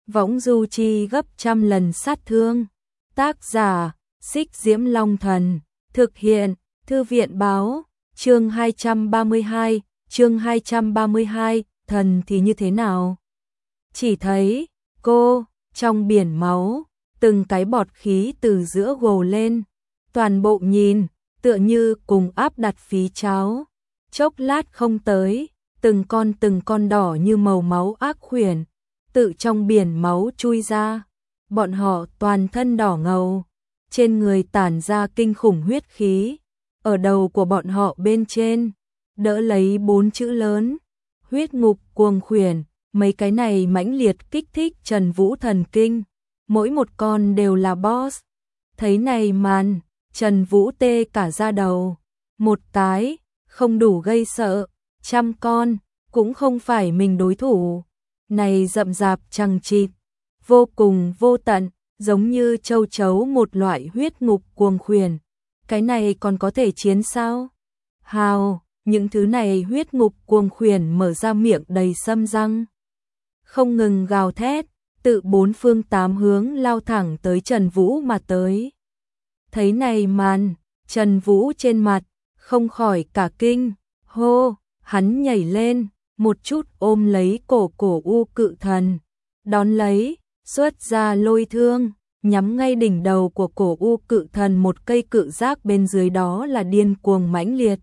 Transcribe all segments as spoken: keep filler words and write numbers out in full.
võng du chi gấp trăm lần sát thương. Tác giả, Xích Diễm Long Thần, thực hiện, Thư viện báo, chương hai trăm ba mươi hai, chương hai trăm ba mươi hai, thần thì như thế nào? Chỉ thấy, cô, trong biển máu, từng cái bọt khí từ giữa gồ lên, toàn bộ nhìn, tựa như cùng áp đặt phí cháo. Chốc lát không tới, từng con từng con đỏ như màu máu ác khuyển, tự trong biển máu chui ra. Bọn họ toàn thân đỏ ngầu, trên người tản ra kinh khủng huyết khí. Ở đầu của bọn họ bên trên, đỡ lấy bốn chữ lớn, huyết ngục cuồng khuyển. Mấy cái này mãnh liệt kích thích Trần Vũ thần kinh, mỗi một con đều là boss. Thấy này màn, Trần Vũ tê cả da đầu, một cái, không đủ gây sợ, trăm con, cũng không phải mình đối thủ. Này rậm rạp chằng chịt, vô cùng vô tận, giống như châu chấu một loại huyết ngục cuồng khuyển. Cái này còn có thể chiến sao? Hào, những thứ này huyết ngục cuồng khuyển mở ra miệng đầy sâm răng, không ngừng gào thét, tự bốn phương tám hướng lao thẳng tới Trần Vũ mà tới. Thấy này màn, Trần Vũ trên mặt, không khỏi cả kinh, hô, hắn nhảy lên, một chút ôm lấy cổ cổ u cự thần, đón lấy, xuất ra lôi thương, nhắm ngay đỉnh đầu của cổ u cự thần một cây cự giác bên dưới đó là điên cuồng mãnh liệt.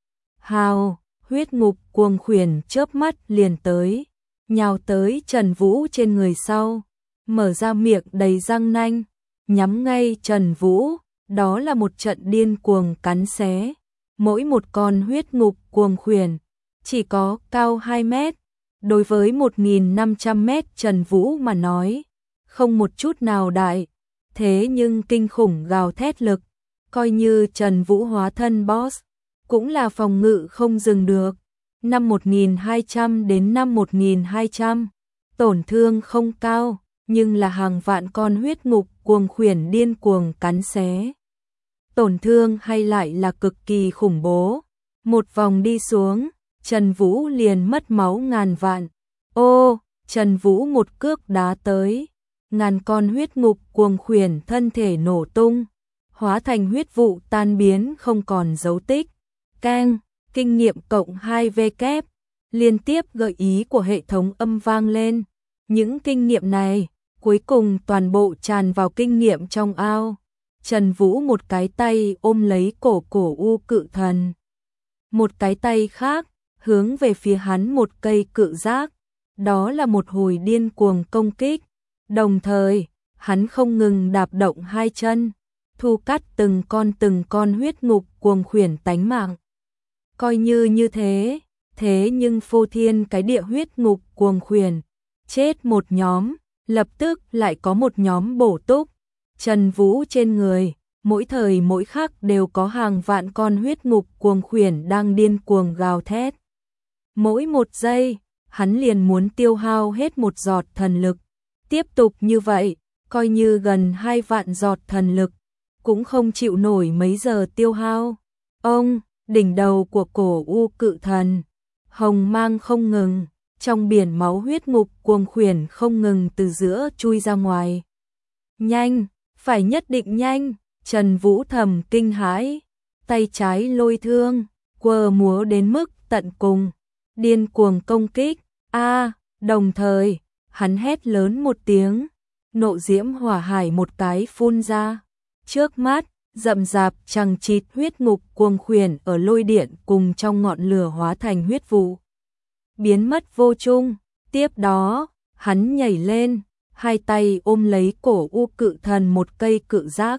Hào, huyết ngục cuồng khuyển chớp mắt liền tới, nhào tới Trần Vũ trên người sau, mở ra miệng đầy răng nanh, nhắm ngay Trần Vũ, đó là một trận điên cuồng cắn xé. Mỗi một con huyết ngục cuồng khuyển chỉ có cao hai mét, đối với một nghìn năm trăm mét Trần Vũ mà nói, không một chút nào đại, thế nhưng kinh khủng gào thét lực, coi như Trần Vũ hóa thân boss, cũng là phòng ngự không dừng được. Năm một nghìn hai trăm đến năm một nghìn hai trăm, tổn thương không cao, nhưng là hàng vạn con huyết ngục cuồng khuyển điên cuồng cắn xé. Tổn thương hay lại là cực kỳ khủng bố. Một vòng đi xuống, Trần Vũ liền mất máu ngàn vạn. Ô, Trần Vũ một cước đá tới, ngàn con huyết ngục cuồng khuyển thân thể nổ tung, hóa thành huyết vụ tan biến không còn dấu tích. Keng, kinh nghiệm cộng hai V kép, liên tiếp gợi ý của hệ thống âm vang lên. Những kinh nghiệm này, cuối cùng toàn bộ tràn vào kinh nghiệm trong ao. Trần Vũ một cái tay ôm lấy cổ cổ u cự thần, một cái tay khác hướng về phía hắn một cây cự giác, đó là một hồi điên cuồng công kích. Đồng thời, hắn không ngừng đạp động hai chân, thu cắt từng con từng con huyết ngục cuồng khuyển tánh mạng. Coi như như thế, thế nhưng phô thiên cái địa huyết ngục cuồng khuyển, chết một nhóm, lập tức lại có một nhóm bổ túc. Trần Vũ trên người, mỗi thời mỗi khắc đều có hàng vạn con huyết ngục cuồng khuyển đang điên cuồng gào thét. Mỗi một giây, hắn liền muốn tiêu hao hết một giọt thần lực. Tiếp tục như vậy, coi như gần hai vạn giọt thần lực, cũng không chịu nổi mấy giờ tiêu hao. Ông, đỉnh đầu của cổ u cự thần, hồng mang không ngừng, trong biển máu huyết ngục cuồng khuyển không ngừng từ giữa chui ra ngoài. Nhanh, phải nhất định nhanh, Trần Vũ thầm kinh hãi, tay trái lôi thương, quơ múa đến mức tận cùng, điên cuồng công kích. A, đồng thời, hắn hét lớn một tiếng, nộ diễm hỏa hải một cái phun ra. Trước mắt, rậm rạp chằng chịt huyết ngục cuồng khuyển ở lôi điện cùng trong ngọn lửa hóa thành huyết vụ, biến mất vô chung. Tiếp đó, hắn nhảy lên, hai tay ôm lấy cổ u cự thần một cây cự giác,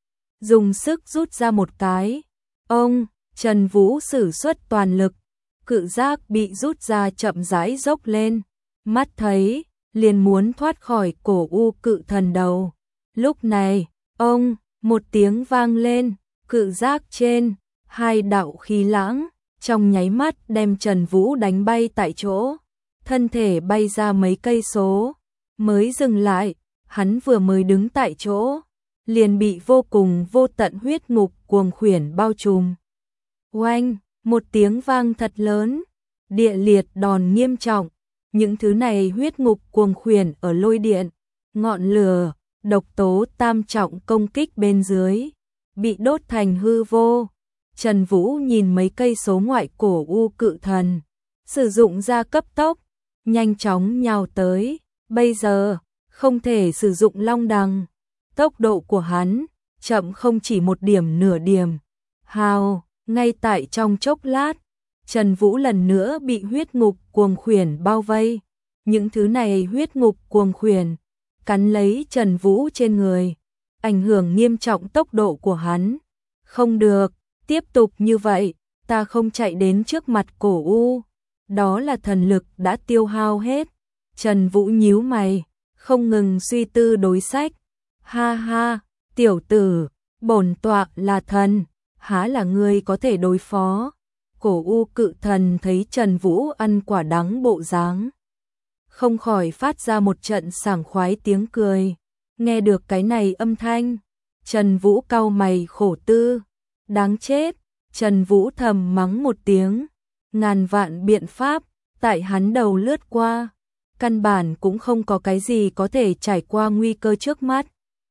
dùng sức rút ra một cái. Ông, Trần Vũ sử xuất toàn lực, cự giác bị rút ra chậm rãi dốc lên, mắt thấy, liền muốn thoát khỏi cổ u cự thần đầu. Lúc này, ông, một tiếng vang lên, cự giác trên, hai đạo khí lãng, trong nháy mắt đem Trần Vũ đánh bay tại chỗ, thân thể bay ra mấy cây số, mới dừng lại, hắn vừa mới đứng tại chỗ, liền bị vô cùng vô tận huyết ngục cuồng khuyển bao trùm. Oanh, một tiếng vang thật lớn, địa liệt đòn nghiêm trọng, Những thứ này huyết ngục cuồng khuyển ở lôi điện, ngọn lửa, độc tố tam trọng công kích bên dưới, bị đốt thành hư vô. Trần Vũ nhìn mấy cây số ngoại cổ u cự thần, sử dụng ra cấp tốc, nhanh chóng nhào tới. Bây giờ, không thể sử dụng long đằng. Tốc độ của hắn, chậm không chỉ một điểm nửa điểm. Hào, ngay tại trong chốc lát, Trần Vũ lần nữa bị huyết ngục cuồng khuyển bao vây. Những thứ này huyết ngục cuồng khuyển, cắn lấy Trần Vũ trên người, ảnh hưởng nghiêm trọng tốc độ của hắn. Không được, tiếp tục như vậy, ta không chạy đến trước mặt cổ u. Đó là thần lực đã tiêu hao hết. Trần Vũ nhíu mày, không ngừng suy tư đối sách. Ha ha, tiểu tử, bổn tọa là thần, há là ngươi có thể đối phó. Cổ u cự thần thấy Trần Vũ ăn quả đắng bộ dáng, không khỏi phát ra một trận sảng khoái tiếng cười. Nghe được cái này âm thanh, Trần Vũ cau mày khổ tư. Đáng chết, Trần Vũ thầm mắng một tiếng. Ngàn vạn biện pháp tại hắn đầu lướt qua, căn bản cũng không có cái gì có thể trải qua nguy cơ trước mắt.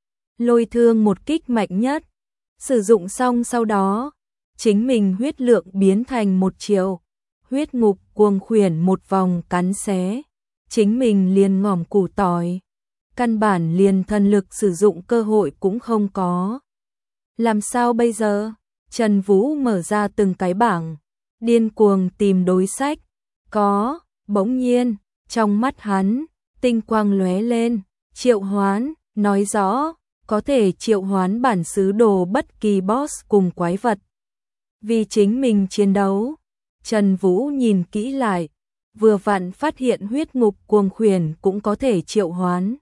Lôi thương một kích mạnh nhất, sử dụng xong sau đó, chính mình huyết lượng biến thành một triệu. Huyết ngục cuồng khuyển một vòng cắn xé, chính mình liền ngỏm củ tỏi, căn bản liền thần lực sử dụng cơ hội cũng không có. Làm sao bây giờ? Trần Vũ mở ra từng cái bảng, điên cuồng tìm đối sách. Có, bỗng nhiên, trong mắt hắn, tinh quang lóe lên, triệu hoán, nói rõ, có thể triệu hoán bản xứ đồ bất kỳ boss cùng quái vật. Vì chính mình chiến đấu, Trần Vũ nhìn kỹ lại, vừa vặn phát hiện huyết ngục cuồng khuyển cũng có thể triệu hoán.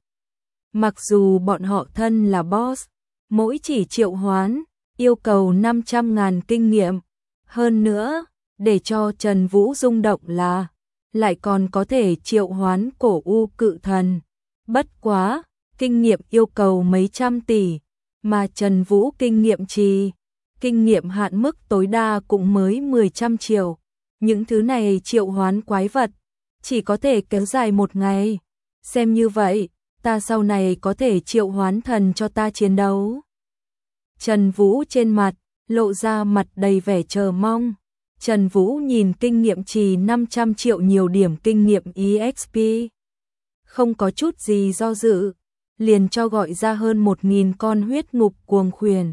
Mặc dù bọn họ thân là boss, mỗi chỉ triệu hoán, yêu cầu năm trăm ngàn kinh nghiệm. Hơn nữa, để cho Trần Vũ rung động là, lại còn có thể triệu hoán cổ u cự thần. Bất quá, kinh nghiệm yêu cầu mấy trăm tỷ, mà Trần Vũ kinh nghiệm trì, kinh nghiệm hạn mức tối đa cũng mới mười trăm triệu. Những thứ này triệu hoán quái vật, chỉ có thể kéo dài một ngày. Xem như vậy, ta sau này có thể triệu hoán thần cho ta chiến đấu. Trần Vũ trên mặt, lộ ra mặt đầy vẻ chờ mong. Trần Vũ nhìn kinh nghiệm trì năm trăm triệu nhiều điểm kinh nghiệm e ích pê. Không có chút gì do dự, liền cho gọi ra hơn một nghìn con huyết ngục cuồng khuyển.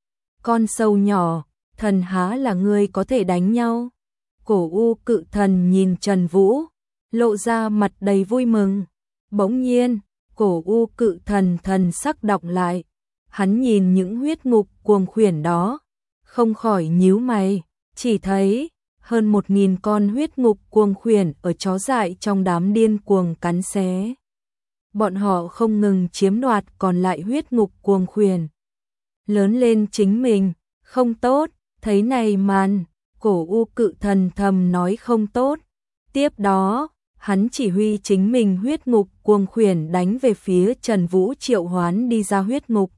Con sâu nhỏ, thần há là ngươi có thể đánh nhau. Cổ u cự thần nhìn Trần Vũ, lộ ra mặt đầy vui mừng. Bỗng nhiên, cổ u cự thần thần sắc đọc lại. Hắn nhìn những huyết ngục cuồng khuyển đó, không khỏi nhíu mày, chỉ thấy hơn một nghìn con huyết ngục cuồng khuyển ở chó dại trong đám điên cuồng cắn xé. Bọn họ không ngừng chiếm đoạt còn lại huyết ngục cuồng khuyển. Lớn lên chính mình, không tốt, thấy này màn, cổ u cự thần thầm nói không tốt. Tiếp đó, hắn chỉ huy chính mình huyết ngục cuồng khuyển đánh về phía Trần Vũ triệu hoán đi ra huyết ngục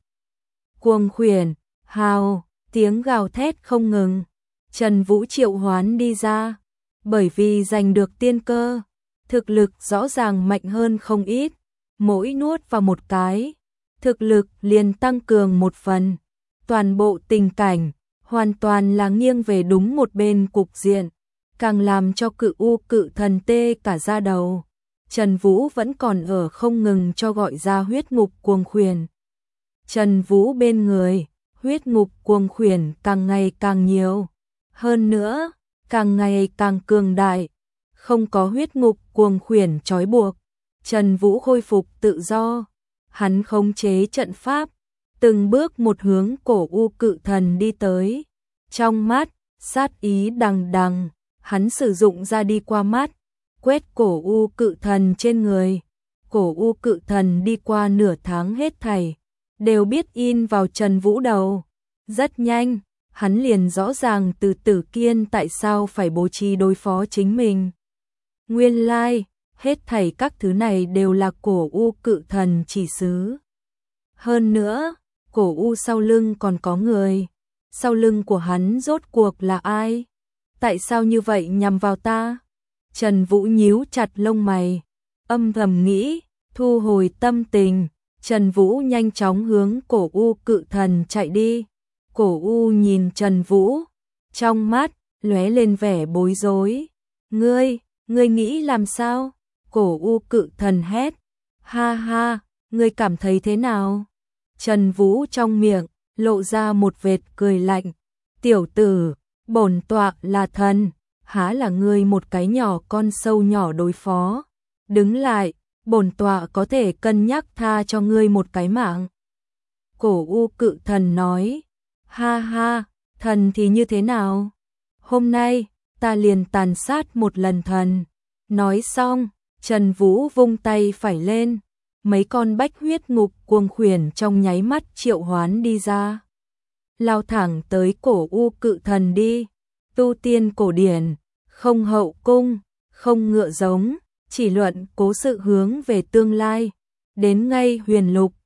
cuồng khuyển. Hào, tiếng gào thét không ngừng. Trần Vũ triệu hoán đi ra, bởi vì giành được tiên cơ, thực lực rõ ràng mạnh hơn không ít. Mỗi nuốt vào một cái, thực lực liền tăng cường một phần. Toàn bộ tình cảnh hoàn toàn là nghiêng về đúng một bên cục diện, càng làm cho cự u cự thần tê cả da đầu. Trần Vũ vẫn còn ở không ngừng cho gọi ra huyết ngục cuồng khuyển. Trần Vũ bên người, huyết ngục cuồng khuyển càng ngày càng nhiều, hơn nữa, càng ngày càng cường đại. Không có huyết ngục cuồng khuyển trói buộc, Trần Vũ khôi phục tự do. Hắn khống chế trận pháp, từng bước một hướng cổ u cự thần đi tới. Trong mắt, sát ý đằng đằng, hắn sử dụng ra đi qua mắt, quét cổ u cự thần trên người. Cổ u cự thần đi qua nửa tháng hết thảy, đều biết in vào Trần Vũ đầu. Rất nhanh, hắn liền rõ ràng từ Tử Kiên tại sao phải bố trí đối phó chính mình. Nguyên lai, like, hết thảy các thứ này đều là cổ u cự thần chỉ xứ. Hơn nữa, cổ u sau lưng còn có người. Sau lưng của hắn rốt cuộc là ai? Tại sao như vậy nhằm vào ta? Trần Vũ nhíu chặt lông mày, âm thầm nghĩ, thu hồi tâm tình, Trần Vũ nhanh chóng hướng Cổ U Cự Thần chạy đi. Cổ U nhìn Trần Vũ, trong mắt lóe lên vẻ bối rối. Ngươi, ngươi nghĩ làm sao? Cổ U Cự Thần hét. Ha ha, ngươi cảm thấy thế nào? Trần Vũ trong miệng lộ ra một vệt cười lạnh. Tiểu tử, bổn tọa là thần, há là ngươi một cái nhỏ con sâu nhỏ đối phó. Đứng lại, bổn tọa có thể cân nhắc tha cho ngươi một cái mạng. Cổ U Cự Thần nói. Ha ha, thần thì như thế nào? Hôm nay, ta liền tàn sát một lần thần. Nói xong, Trần Vũ vung tay phải lên. Mấy con bách huyết ngục cuồng khuyển trong nháy mắt triệu hoán đi ra. Lao thẳng tới Cổ U Cự Thần đi. Tu tiên cổ điển, không hậu cung, không ngựa giống, chỉ luận cố sự hướng về tương lai. Đến ngay huyền lục,